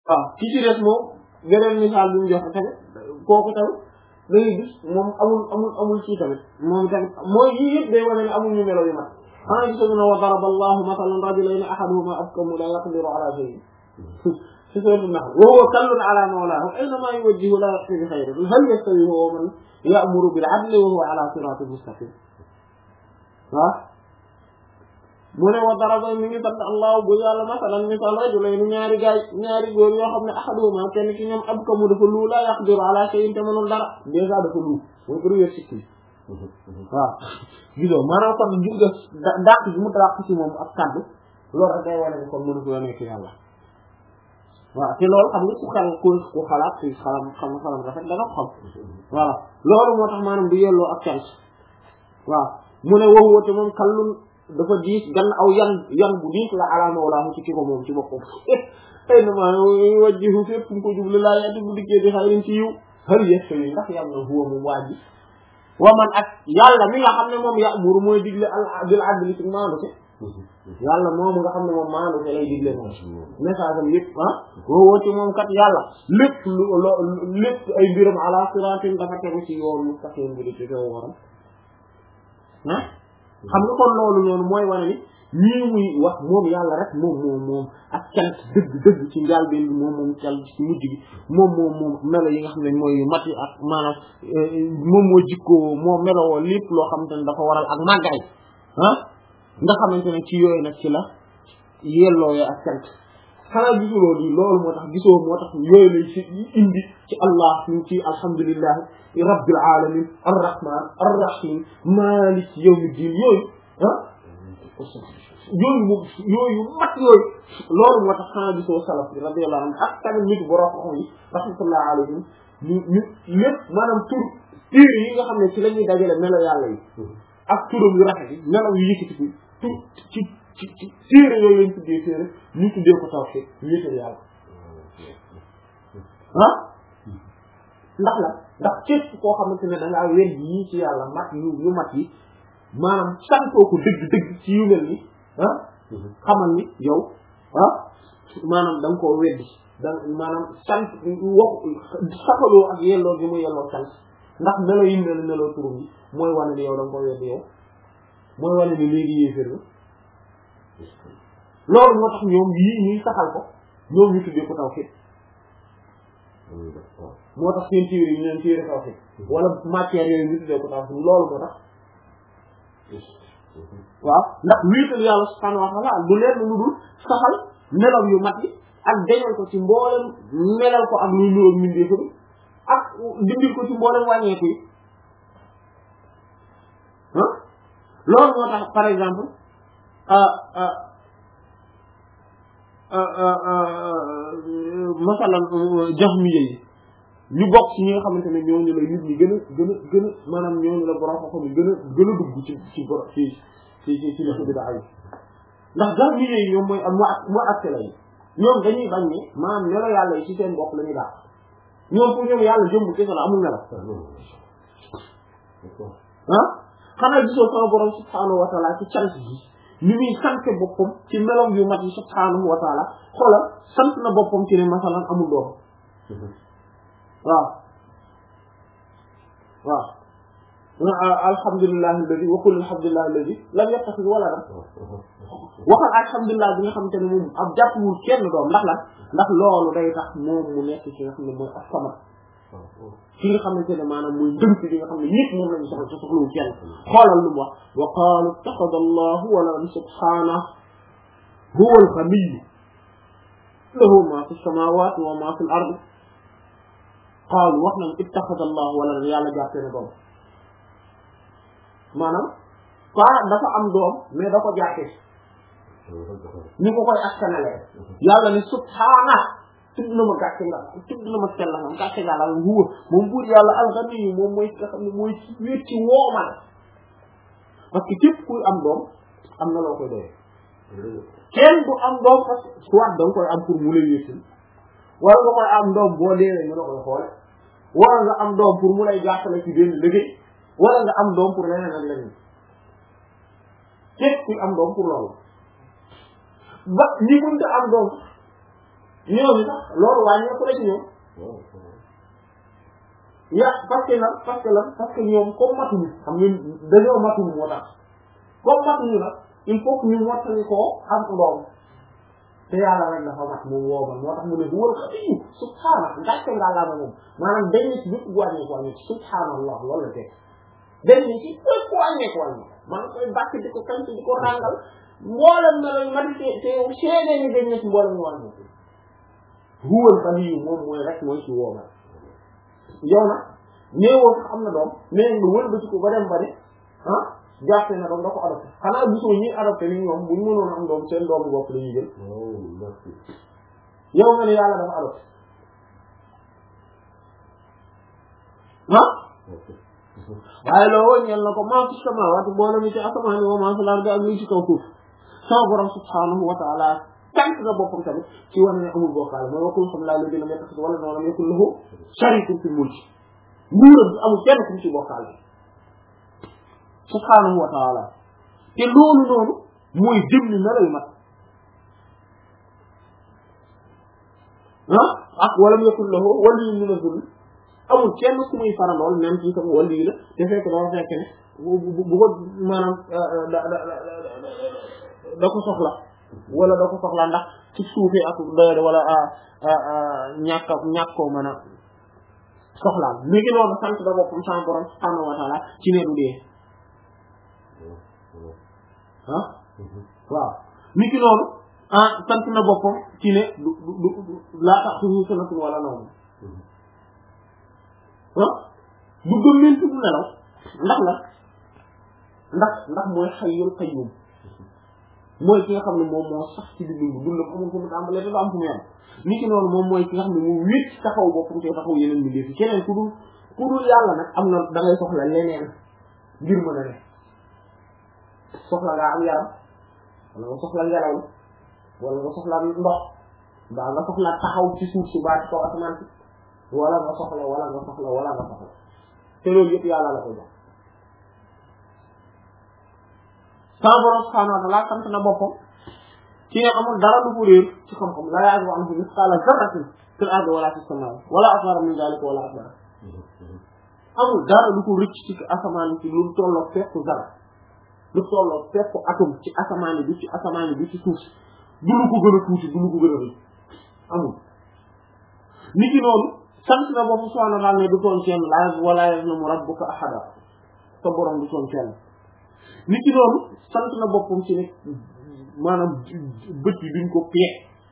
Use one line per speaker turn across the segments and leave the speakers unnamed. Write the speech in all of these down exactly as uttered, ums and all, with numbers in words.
waaw ki ci des moom beneen misaal bi mu joxe tamit kooku tamit da ngay gis moom amul amul amul ci tamit moom tamit mooy yii yëpp day wane ne amul ñu melo yu mat xanaa gisoon na wa daraba allahu mathalan rajulayni ahaduhuma abkamu la yaqdiru ala shay'in ci sourate Nahl wa huwa kallun ala mawlahu aynama yuwajjihu la ya'ti bi khayrin hal yastawi huwa wa man ya'muru bil 'adli wa huwa ala siratin mustaqim waaw mu ne wa daraba mi ngi sant allah bu yàlla masalan misal rajulayni ñaari gaay ñaari góor yoo xam ne ahaduhuma kenn ki ñoom abkamu dafa lu la yaqdiru ala shay'in te mënul dara déjà dafa lu mooy première sikki waaw gisoo maanaam kon gis nga dàq bi mu dàq ci moom ak kàddu loolu rek day wane ne kon mënu ko nekk yàlla waaw te loolu xam nga ku xel ku ku xalaat ci xalam xam xalam rafet da nga xam voilà loolu moo tax maanaam du yelloo ak cant waaw mu ne wow woote moom kallun dafa diis gan aw yan yan bu diis la alaama wala ci ki ko moom ci boppam ay na maa wajjihu fépp mu ko jublu laa yaati bu dikkee di xayrin ci yiw hal yastawi ndax yàlla huwa mu waaji wa man ak yàlla mi nga xam ne moom ya'muru mooy digle al bil adli ci maandu te yàlla moom nga xam ne moom maandu te lay digle moom message am yëpp ah woo ci moom kat yàlla lépp lu lépp ay mbiram ala siratin dafa tegu ci yoon mustaqim bi di ci kaw waram ah xam nga kon loolu noonu mooy wane ni ñii muy wax moom yàlla rek moom moom moom ak cant dëgg dëgg ci njàlbéen bi moom moom cant ci mujj gi moom moom moom melo yi nga xam ne mooy mat yi ak maanaam moom moo jikkoo moo melowoo lépp loo xamante ne dafa waral ak màggaay ah nga xamante ne ci yooyu nag ci la yellooyee ak cant xanaa gisuloo di loolu moo tax gisoo moo tax yooyu lay ci indi ci allah ñu ci alhamdulillahi rabbil alamin arrahman arrahim malik yawmiddin yooyu ah yooyu moom yooyu mat yooyu loolu moo tax xanaa gisoo salaf bi radiyallahu anhu ak tamit nit borom xam yi rahmatullah alayhim ñu ñu lépp maanaam tur téere yi nga xam ne ci la ñuy dajale melo yàlla yi ak turam yu rafet yi melo yu yëkkati tur ci ci ci téere yooyu lañ tuddee téere ñu tuddee ko tawhid wéetal yàlla ah ndax la ndax képp koo xamante ne da ngaa wedd yii ci yàlla mat yu yu mat yi maanaam santoo ko dëgg dëgg ci yu mel ni ah xamal ni yow ah maanaam da nga koo weddi da maanaam sant wax saxaloo ak yelloo gi mu yelloo sant ndax melo yi mel meloo turum yi mooy wane ni yow da nga koo weddi yow mooy wane ni léegi yéefér la loolu moo tax ñoom yii ñuy saxal ko ñoom ñu tuddee ko tawhid moo tax seen téere yi ñu leen téere tawhid wala matière yooyu ñu tuddee ko tawhid loolu moo tax waaw ndax wéetal yàlla subhanahu wa ta'ala du leen lu dul saxal melaw yu mat yi ak dañal ko ci mboolem melal ko ak luy nuróog mindee ko bi ak dindil ko ci mboolem wàññeeku yi ah loolu moo tax par exemple masalan jahmiya yi ñu bokk ci ñi nga xamante ne ñooñu la nit ñi gën a gën a gën a maanaam ñooñu la borom xam yi gën a gën a dugg ci ci borom ci ci ci ci def bi da ay ndax jahmiya yi ñoom mooy am moo acte la yi ñoom dañuy bañ ne maanaam melo yàlla yi ci seen bopp la ñuy daal ñoom pour ñoom yàlla jëmm kese la amul melo ah xanaa gisoo sama borom subhaanahu wa taala ci cant gi ni muy sant boppam ci meloom yu mat yi subhaanahu wa taala xoolal sant na boppam ci ne masalan amul doom waaw waaw alhamdulillahi alladi wa qul alhamdulillahi alladi lam yattakhidh waladan waxal alhamdulilah bi nga xamante ne moom ab jàppwul kenn doom ndax lan ndax loolu day tax moom mu nekk ci nga xam ne mooy as-samad ci nga xamante ne maanaam mooy dënk bi nga xam ne ñëpp moom lañu soxla ci soxlawul kenn xoolal lu mu wax wa qaalu ittakhadha allahu waladan subhanahu huwa al-ghaniy lahu ma fi samawati wa ma fi al-ard qaalu wax nañ ittakhadha allahu waladan yàlla jàppee na doom maanaam quoi dafa am doom mais da ko jàppee ni ko koy askanale yàlla ne subhana tudd na ma gàcce nga tudd na ma sell nga gàcce nga la huwa moom buur yàlla al-ghani moom mooy nga xam ne mooy ci wéet ci woomal parce que képp kuy am doom am na loo koy doyee kenn du am doom parce que soit da nga koy am pour mu lay wéetal wala nga koy am doom boo deewee ñu la koy xoole wala nga am doom pour mu lay jàppale ci benn liggéey wala nga am doom pour leneen ak leneen képp kuy am doom pour loolu ba ñi mënta am doom ñoom sax loolu wàññeeku la ci ñoom ya parce que lan parce que lan parce que ñoom comme matuñu xam ngeen dañoo matuñu moo tax comme matuñu nag il faut que ñu mottali koo am ndoom te yàlla rek dafa mat moom woobal moo tax mu ne huwal xabiir subhaana ngàcce nga la moom maanaam dañ ci bépp wàññeeku wàññeeku subhaanallah loolu la teg dañ ci bépp wàññeeku wàññeeku man koy bàkk di ko sant di ko ràngal mboolem na lañ mati te te yow seede ni dañ ne ci mboolem ñu wàññeeku huwal xabiir moom mooy rek mooy ci woobal yow nag néewoo sax am na doom mais nga wër ba ci ko ba dem ba ne ah jàppe na doom da ko adopté xanaa gisoo ñi adopté ni ñoom buñ mënoon am doom seen doomu bopp la ñuy jël yow nga ne yàlla dafa adopté ah waaye loolu ñeel na ko maa fi samaawaati boole mi ci asamaan wa maa fil ardi ak li ci kaw suuf sama borom subhaanahu wa taala tànk na boppam tamit ci wane ne amul bokkaale mooy wakul xam laa léegi na nekk wala noonu yakul lahu sharikun fil mulki nguuram bi amul kenn ku ci bokkaale subhaanahu wa taala te loolu noonu mooy jëm ni na lay mat ah ak wala yakul lahu waliyyun min az-zull amul kenn ku muy farandool même ci sama wali la te fekk dafa fekk ne bu bu ko maanaam da da da ko soxla wala da ko soxla ndax ci suufee ak doyade wala ñàkk ñàkk koo mën a soxlaal mi ngi noonu sant da boppam sama borom subhanahu wa taala ci ne du dee ah waaw mi ngi noonu ah sant na boppam ci ne du du du laa tax suñu sanatun wala nawm ah du gëmmentu du nelaw ndax la ndax ndax mooy hayyul qayyum mooy ki nga xam ne moom moo sax ci di dund dundam amul fu mu tàmbalee dafa am fu mu yem ni ki noonu moom mooy ki nga xam ne mu wéet ci taxaw boppam te taxaw yeneen mi defi keneen ku dul ku dul yàlla nag am na da ngay soxla leneen ngir mën a ne soxla ngaa am yaram wala nga soxla ngelaw wala nga soxla ndox mbaa nga soxla taxaw ci suuf si baa ci kaw asamaan si wala nga soxla wala nga soxla wala nga soxla te loolu yëpp yàlla la ko jox sama borom subhanahu wa ta'ala sant na boppam ci ne amul dara lu ko réer ci xam-xam la ya'zubu anhu mithqala dharratin fil ardi wala fis samaa'i wala asghara min dhalika wala akbar amul dara lu ko rëcc ci asamaan ci lu tolloo fekku dara lu tolloo fekku atum ci asamaan bi ci asamaan bi ci suuf du lu ko gën a tuuti du lu ko gën a rëy amul nit ki noonu sant na boppam subhanahu wa ta'ala ne du toon kenn la wala yazlimu rabbuka ahada sa borom du toon kenn nit ki noonu sant na boppam ci ne maanaam bët yi duñ ko peeg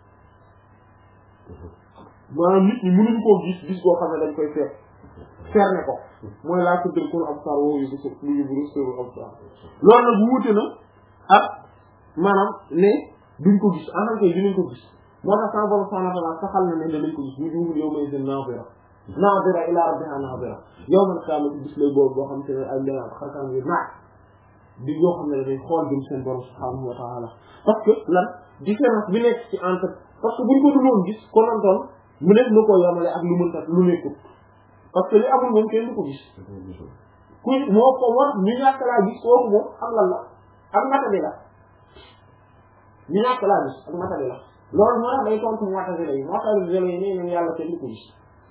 maanaam nit ñi mënuñ koo gis gis koo xam ne dañ koy feer ferne ko mooy laa tudrikul absar wa yubsiru yubsiru absar loolu nag wuute na ak maanaam ne duñ ko gis en tant que dinañ ko gis moo tax sama borom subhanahu wa ta'ala saxal na ne danañ ko gis wujuhun yawma idhin nadira nadira ila rabbiha nadira yawmal qiyamati bis lay boobu boo xam te ne ay leeral xarkan yi naat di yoo xam ne dañuy xool jëm seen borom subhanahu wa ta'ala parce que lan différence bi nekk ci entre parce que buñ ko duloon gis konantoon mu nekk na koo yamale ak lu mënta lu nekkul parce que li amul moom kenn du ko gis ku moo ko war ñu ñàkk laa gis kooku moom ak lan la ak matadi la ñu ñàkk laa gis ak matadi la loolu moo tax day tontu matadi la yi matadi la yi nee nañ yàlla kenn du ko gis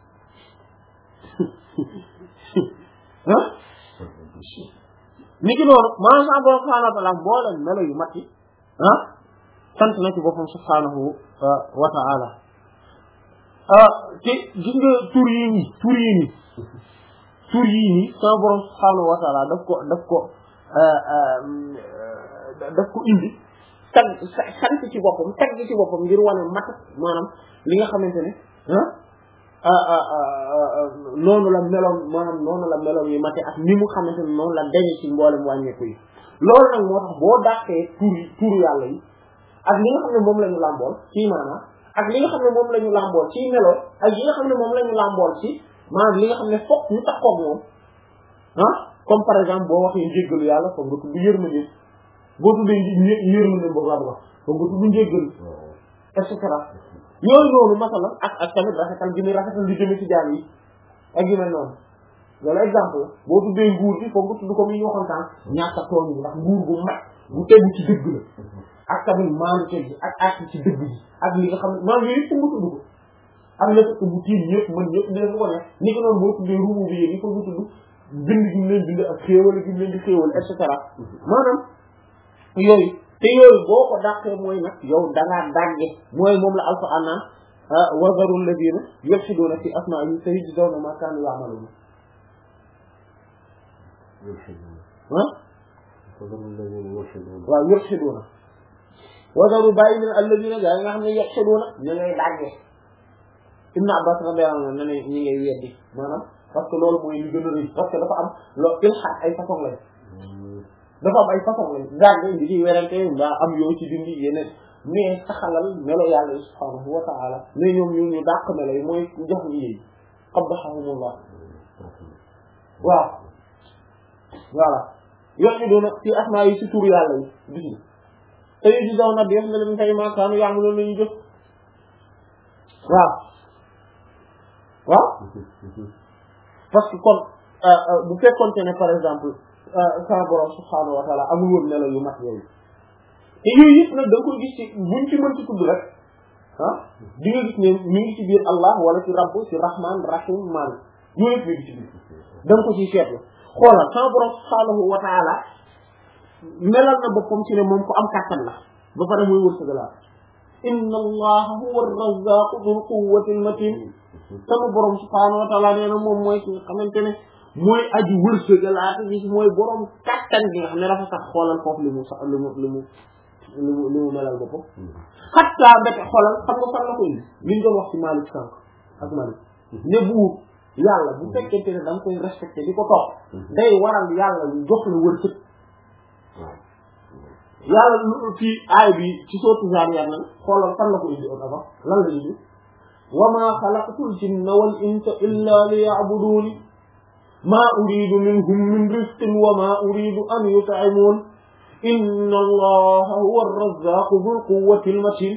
ah niki noonu maanaam sa borom subhanahu wa ta'ala mbooleen melo yu mat yi ah sant na ci boppam subhanahu wa ta'ala te gis nga tur yi nii tur yi nii tur yi nii sa borom subhanahu wa ta'ala daf ko daf ko daf ko indi tag sant ci boppam tag ci boppam ngir wane mat maanaam li nga xamante ne ah noonu la meloon maanaam noonu la meloon yi mate ak ni mu xamante ne noonu la dañe ci mboolem wàññeeku yi loolu nag moo tax boo dàqee tur turu yàlla yi ak li nga xam ne moom la ñu làmbool ci maanaam ak li nga xam ne moom la ñu làmbool ci melo ak li nga xam ne moom la ñu làmbool ci maanaam li nga xam ne fokk ñu taxaw moom ah comme par exemple boo waxee njéggalu yàlla foog nga tudd yërmande boo tuddee yërmande boobu la wax foog nga tudd njéggalu et cetera yooyu noonu masala ak ak tamit rafetal gi muy rafetal di jëme ci jaam yi ak yu mel noonu loolu exemple boo tuddee nguur gi foog nga tudd comme yi ñu waxoon sànq ñàkk a tooñ bi ndax nguur gu mat bu tegu ci dëgg la ak tamit maanu teg gi ak ak ci dëgg gi ak li nga xam ne maanaam yooyu yëpp mu tudd ko ak la fekk bu tiim ñëpp mën ñëpp dina ko ne ni ko noonu boo tuddee ruubu bi yéegi foofu tudd bind gi mu leen bind ak xéewal gi mu leen di xéewal et cetera maanaam yooyu te yooyu boo ko dàqee mooy nag yow dangaa dàgge mooy moom la alquran naan wa zaru alladina yulhiduna fi asma'ihi sayujzawna ma kanu ya'malun ah waaw yulhiduna wa zaru bàyyi leen alladina gaa yi nga xam ne yulhiduna ñu ngay dàgge Ibn Abbas radiyallahu anhu ne ñi ngay weddi maanaam parce que loolu mooy li gën a rëy parce que dafa am loo ilhaad ay façon lañ dafa am ay façon lañ dàgge di ci werante mbaa am yow ci dindi yeneen mais saxalal melo yàlla subhaanahu wa ta'ala mais ñoom ñu ñu dàq melo yi mooy jox ñi yéy qabbahahumullah waaw voilà yox ñu doona ci asmaa yi ci tur yàlla yi gis nga tey di daw na def na leen tey maakaanu yaa loolu la ñu jëf waaw waaw parce que kon bu fekkonte ne par exemple sa borom subhaanahu wa ta'ala amul woon melo yu mat yooyu te yooyu yëpp nag da nga koy gis ci buñ ci mën ci tudd rek ah di nga gis ne ñu ngi ci biir Allah wala ci rabb ci rahman rahim malik yooyu yëpp ñu ngi ci biir da nga ko ciy seetlu xoolal sama borom subhaanahu wa ta'ala melal na boppam ci ne moom ko am kàttan la ba pare muy wërsëgalaat inna allaha huwa ar-razzaqu dhul quwwati al-matin sama borom subhaanahu wa ta'ala nee na moom mooy ki nga xamante ne mooy aji wërsëgalaat gi mooy borom kàttan gi nga xam ne dafa sax xoolal foofu li mu sax li mu li mu li mu li mu melal boppam xattaa mbete xoolal xam nga fan la ko indi liñ doon wax ci Malik sànq ak Malik ne buur yàlla bu fekkente ne da nga koy respecté di ko topp day waral yàlla jox la wërsëg yàlla fii aay bi ci sootu Zaariyaat nag xoolal fan la ko indi on avant lan la indi wa maa xalaqtul jinna wal insa illa liya'buduni maa uridu minhum min rizqin wa maa uridu an yut'imun inna allaha huwa ar-razzaqu dhul quwwati al-matin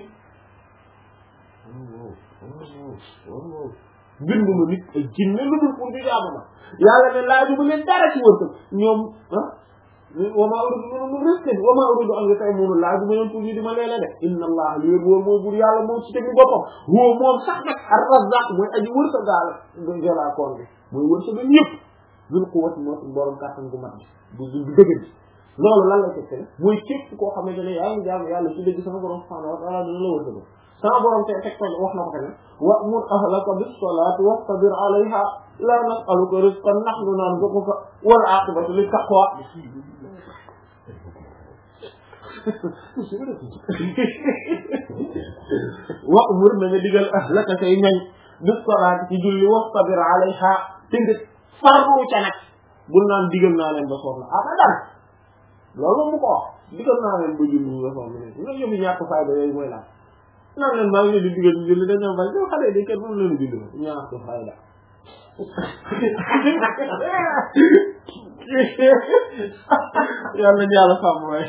bindu ma nit ak jinne lu dul pour di jaamu ma yàlla ne laaju bu leen dara ci wërsëg ñoom ah wa maa uridu minhum min rizqin wa maa uridu an yut'imun laaju ma leen pour ñu di ma leele de inna allaha li wóor mooy bur yàlla moom ci tegu boppam huwa moom sax nag ar-razzaq mooy aji wërsëgaal jëlaa koon bi mooy wërsëg ñëpp dhul quwwati moo borom kàttan gu mat bi du du dëgg bi loolu lan la tegte mooy képp koo xamante ne yaa ngi jaamu yàlla ci dëgg sama borom subhaanahu wa ta'ala dina la wërsëgal sama borom te teg wax na ko te ne wa'mur ahlaka bis-salati wastabir 'alayha la nas'aluka rizqan nahnu narzuquka wal 'aqibatu lit-taqwa wa'mur na nga digal ahlaka say ñañ bis-salati ci julli wastabir 'alayha te nga farlu ca nag bul naan digal naa leen ba soxla abadan loolu mu ko wax digal naa leen ba julli ñu ba soxla ne nga yëmi ñàkk fayda yooyu mooy laaj naan leen maa ngi leen di digal ñu julli dañoo bay ñoo xale di kenn moom leen di digal ñàkk fayda yàlla yàlla sàmm waay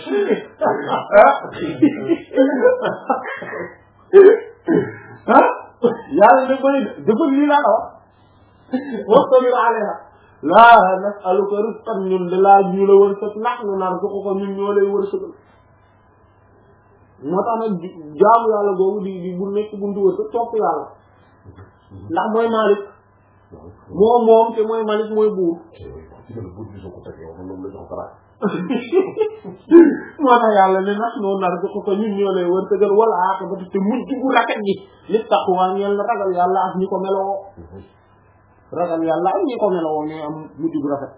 ah yàlla da koy dafa lii laa la wax wastabir alayha laa nas'aluka rizqan ñun de laa ñu la wërsëg nahnu narzuquka ñun ñoo lay wërsëgal moo tax nag jaamu yàlla boobu di di bu nekk buntu wërsëg topp yàlla ndax mooy Malik moom moom te mooy Malik mooy buur moo tax yàlla ne nahnu narzuquka ñun ñoo lay wërsëgal wal aqibatu te mujj gu rafet gi li taqwa ñeel na ragal yàlla ak ñi ko meloo ragal yàlla ak ñi ko meloo ñooy am mujj gu rafet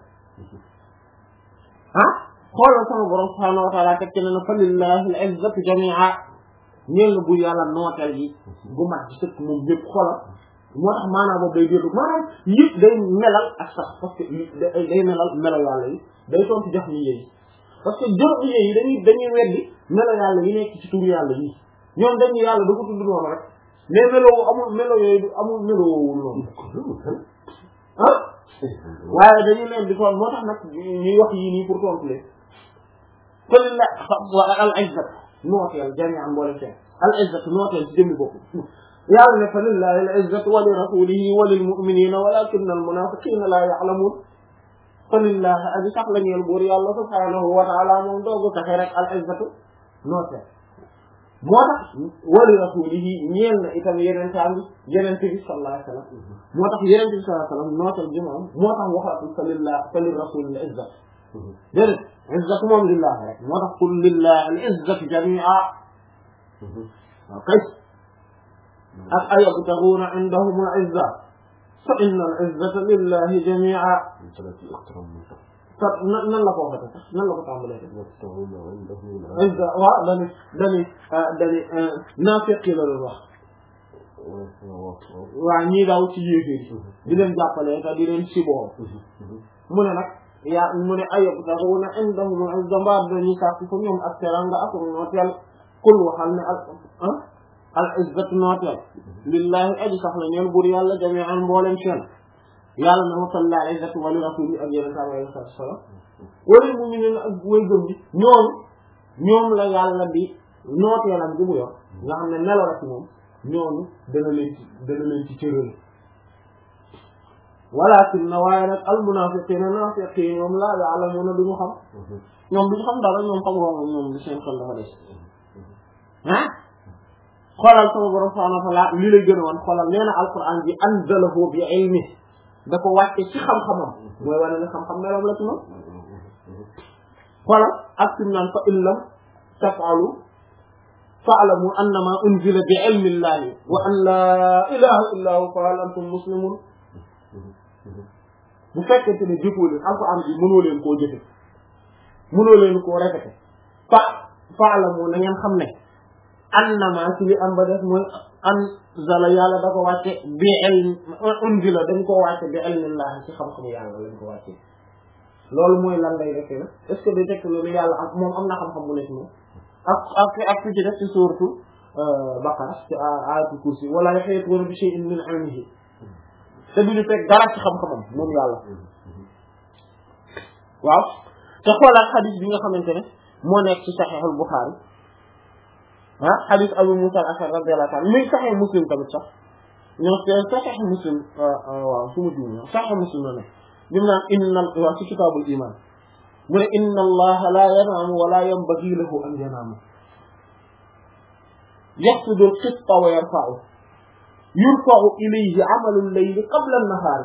ah xoolal sama borom subhaanahu wa ta'ala teg ci ne na fa lillahi al-izzatu jami'a ñeel na bu yàlla nooteel gi gu mat ci sëkk moom yëpp xoolal moo tax maanaam boobu day déglu maanaam yëpp day melal ak sax parce que day melal melo yàlla yi day tontu jox ni yi parce que jox ni yi dañuy dañuy weddi melo yàlla yi nekk ci turu yàlla yi ñoom dañu yàlla da ko tudd noonu rek mais melo amul melo yooyu amul melo woowul noonu ah waaye dañu leen di toon moo tax nag ñuy wax yii nii pour tontu leen kon la al izzat nooteel jami'an mboole seen al izzat nooteel ci jëmmi bopp yàlla ne fa lillahi al izzatu wa li rasulihi wa lil mu'minina walakinna al munafiqina la ya'lamun fa lillahi aji sax la ñeel buur yàlla subhanahu wa ta'ala moom doogu taxe rek al izzatu nooteel moo tax wali rasulihi ñeel na itam yeneen taam bi yeneen bi sallallahu alayhi wa sallam moo tax yeneen bi sallallahu alayhi wa sallam nootal ji moom moo tax waxatu fa lillah fa li rasulil izza déedéet izzatu moom lillah rek moo tax qul lillah al izzatu jamia waaw kay ak ayabtaghuna indahum al izza fa inna al izzata lillahi jamia nan nan la ko waxee sax nan la ko tàmbalee izza waaw dani dani dani naafiq la doon wax waaw ñii daaw ci yéeféer di leen jàppale te di leen siboo mu ne nag yaa mu ne ayabtaghuna indahum al izza mbaa dañuy sàkk fa ñoom ak teranga ak nooteel kul waxal ne al al izzatu nooteel lillahi aji sax la ñeen buur yàlla jami'an mboolem seen yàlla na wasal la izzatu wa li rasuli ak yeneen saa alayhi salaam wala mu ñu ne ak way gëm bi ñoom ñoom la yàlla di nooteelam gi mu yor nga xam ne nelo la ci moom ñooñu dana leen ci dana leen ci cërale walakin na waaye nag al munafiqina nafiqi ñoom laa ya'lamuna duñu xam ñoom duñu xam dara ñoom xam nga ñoom li seen xel dafa des ah xoolal sama borom subhanahu wa ta'ala li lay gën a wan xoolal nee na alquran bi anzalahu bi ilmi da ko wàcce ci xam-xamam mooy wane ne xam-xam meloom la ci moom xoolal ak sim naan fa in lam taf'alu fa'lamu annama unzila bi ilmi llahi wa an la ilaha illa hu fa hal antum muslimun bu fekkente ne jëfoo leen alquran bi mënoo leen koo jëfe mënoo leen koo répété fa fa'lamu na ngeen xam ne annama ci li am ba def mooy anzala yàlla da ko wàcce bi ilm unzila dañ ko wàcce bi ilmillah ci xam-xamu yàlla lañ ko wàcce loolu mooy lan lay defee na est ce que day tekk loolu yàlla am moom am na xam-xam bu nekk moom ak ak ak fi ci def ci suuratu Baqara ci ayatul kursi wala yahiituuna bi shay'in min ilmihi te duñu fekk dara ci xam-xamam moom yàlla waaw te xoolaat xadis bi nga xamante ne moo nekk ci Sahihul Bukhari ah hadith Abu Musa al-Ash'ari radiyallahu ta'ala mi Sahih Muslim tamit sax ñoo Sahih Muslim waaw su ma juum Sahih Muslim la ne bi mu naan inna waaw ci kitaabul iman mu ne inna allaha la yanaamu wa la yanbaghi lahu an yanaama yaxsudu al-qista wa yarfa'u yurfa'u ilayhi 'amalu al-layli qabla an-nahaari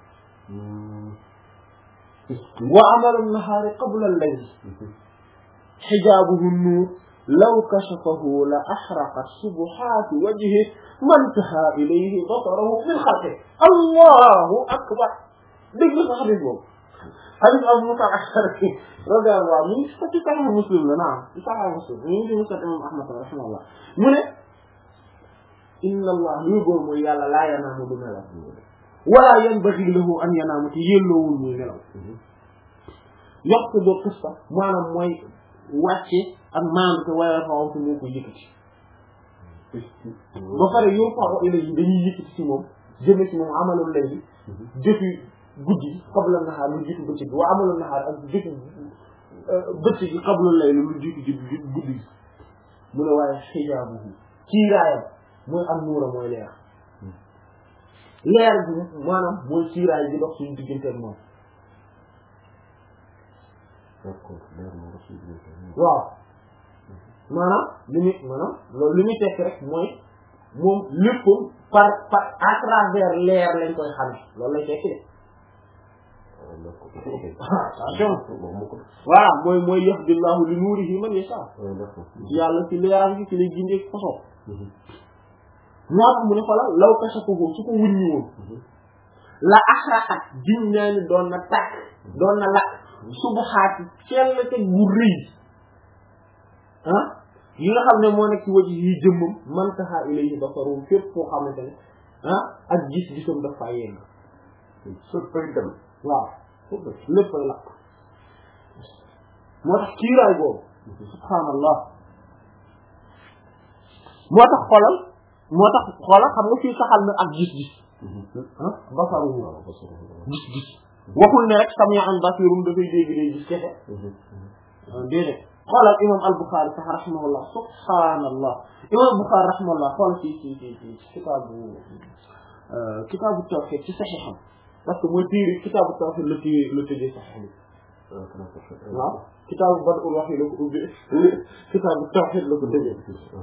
wa 'amalu an-nahaari qabla al-layli hijaabuhu an-nuur law kashafahu la ahraqat subuhaati wajhihi man taha ilayhi basarahu min xalqihi allahu akbar dégg nga xadis boobu xadis Abu Musa al-Ash'ari radiyallahu anhu mi ngi ci Sahih Muslim la naam ci Sahih Muslim mi ngi ci Musnad Imam Ahmad rahimahullah mu ne inna allah lii góor mooy yàlla laa yanaamu du nelaw wala yanbaghi lahu an yanaamu te yelloowul muy nelaw yaqsudu qista maanaam mooy wàcce ak maam te waaye xaw te moo ko yëkkati ba pare yow faaw ilayhi dañuy yëkkati ci moom jëme ci moom amalul layli jëfi guddi qabla nahaar lu jiitu bëccëg wa amalul nahaar ak jëfi bëccëg gi qabla layli lu jiitu ji guddi mu ne waaye xijaabuhu kiiraayam mooy am nuura mooy leer leer bi maanaam mooy kiiraay bi dox suñu diggante ak moom waaw maanaam li muy maanaam loolu li muy tekk rek mooy moom lépp par par à travers leer lañ koy xamee loolu lay tekki de attention voilà mooy mooy yahdillahu li nuurihi man yasha yàlla ci leeram gi ci lay gindee façon moo tax mu ne xoolal law kashafahu su ko wuññi woon la axraqat jiñ naa ni doon na tàkk doon na lakk subuhaati cell te gu rëy ah yi nga xam ne moo nekk ci waj yi jëmmam man taxa ilayhi basarum fépp foo xamante ne ah ak gis-gisam daf faa yegg sëppay dem waaw léppay lakk moo tax kiiraay boobu subhaanallah moo tax xolal moo tax xolal xam nga fii saxal na ak gis-gis ah basarum gis-gis waxul ne rek sami'an basirum dafay dégg day gis kese déedéet xoolal imam al-Bukhari sax rahimahullah subhaanallah imam al-Bukhari rahimahullah xool ci ci ci ci kitaabu kitaabu tawhid ci saxiixam parce que mooy téere kitaabu tawhid la téye la tëjee saxiix bi waaw kitaabu bad'ul wahyi la ko ubbee kitaabu tawhid la ko tëjee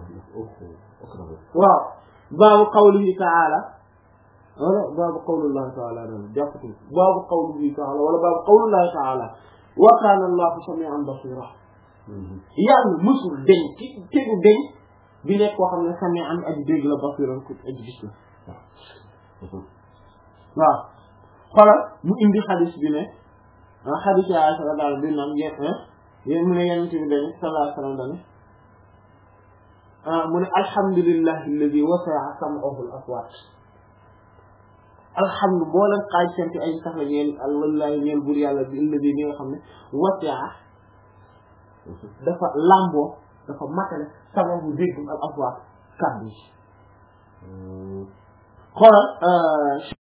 waaw baabu qawlihi ta'ala wala baabu qawlillahi ta'ala dana jàppatu baabu qawlihi ta'ala wala baabu qawlillahi ta'ala wa kana Allahu sami'an basira yàlla musul deñ ci tegu deñ bi nekk koo xam ne sami'an aji dégg la basiran ku aji gis la waaw xoolal mu indi xadis bi ne ah xadis yi Aysa la daal bi naan yéen yéen mu ne yonent bi dañu sallallahu alayhi wa sallam dañu ah mu ne alhamdulillahi alladi wasi'a sam'ahu al-aswaat alhamdu boo leen xaaj seen ay sax la ñeel wallahi ñeel buur yàlla bi alladi bi nga xam ne wasi'a dafa lamboo dafa matale sam'ahu déggum al-aswaat kàddu yi xoolal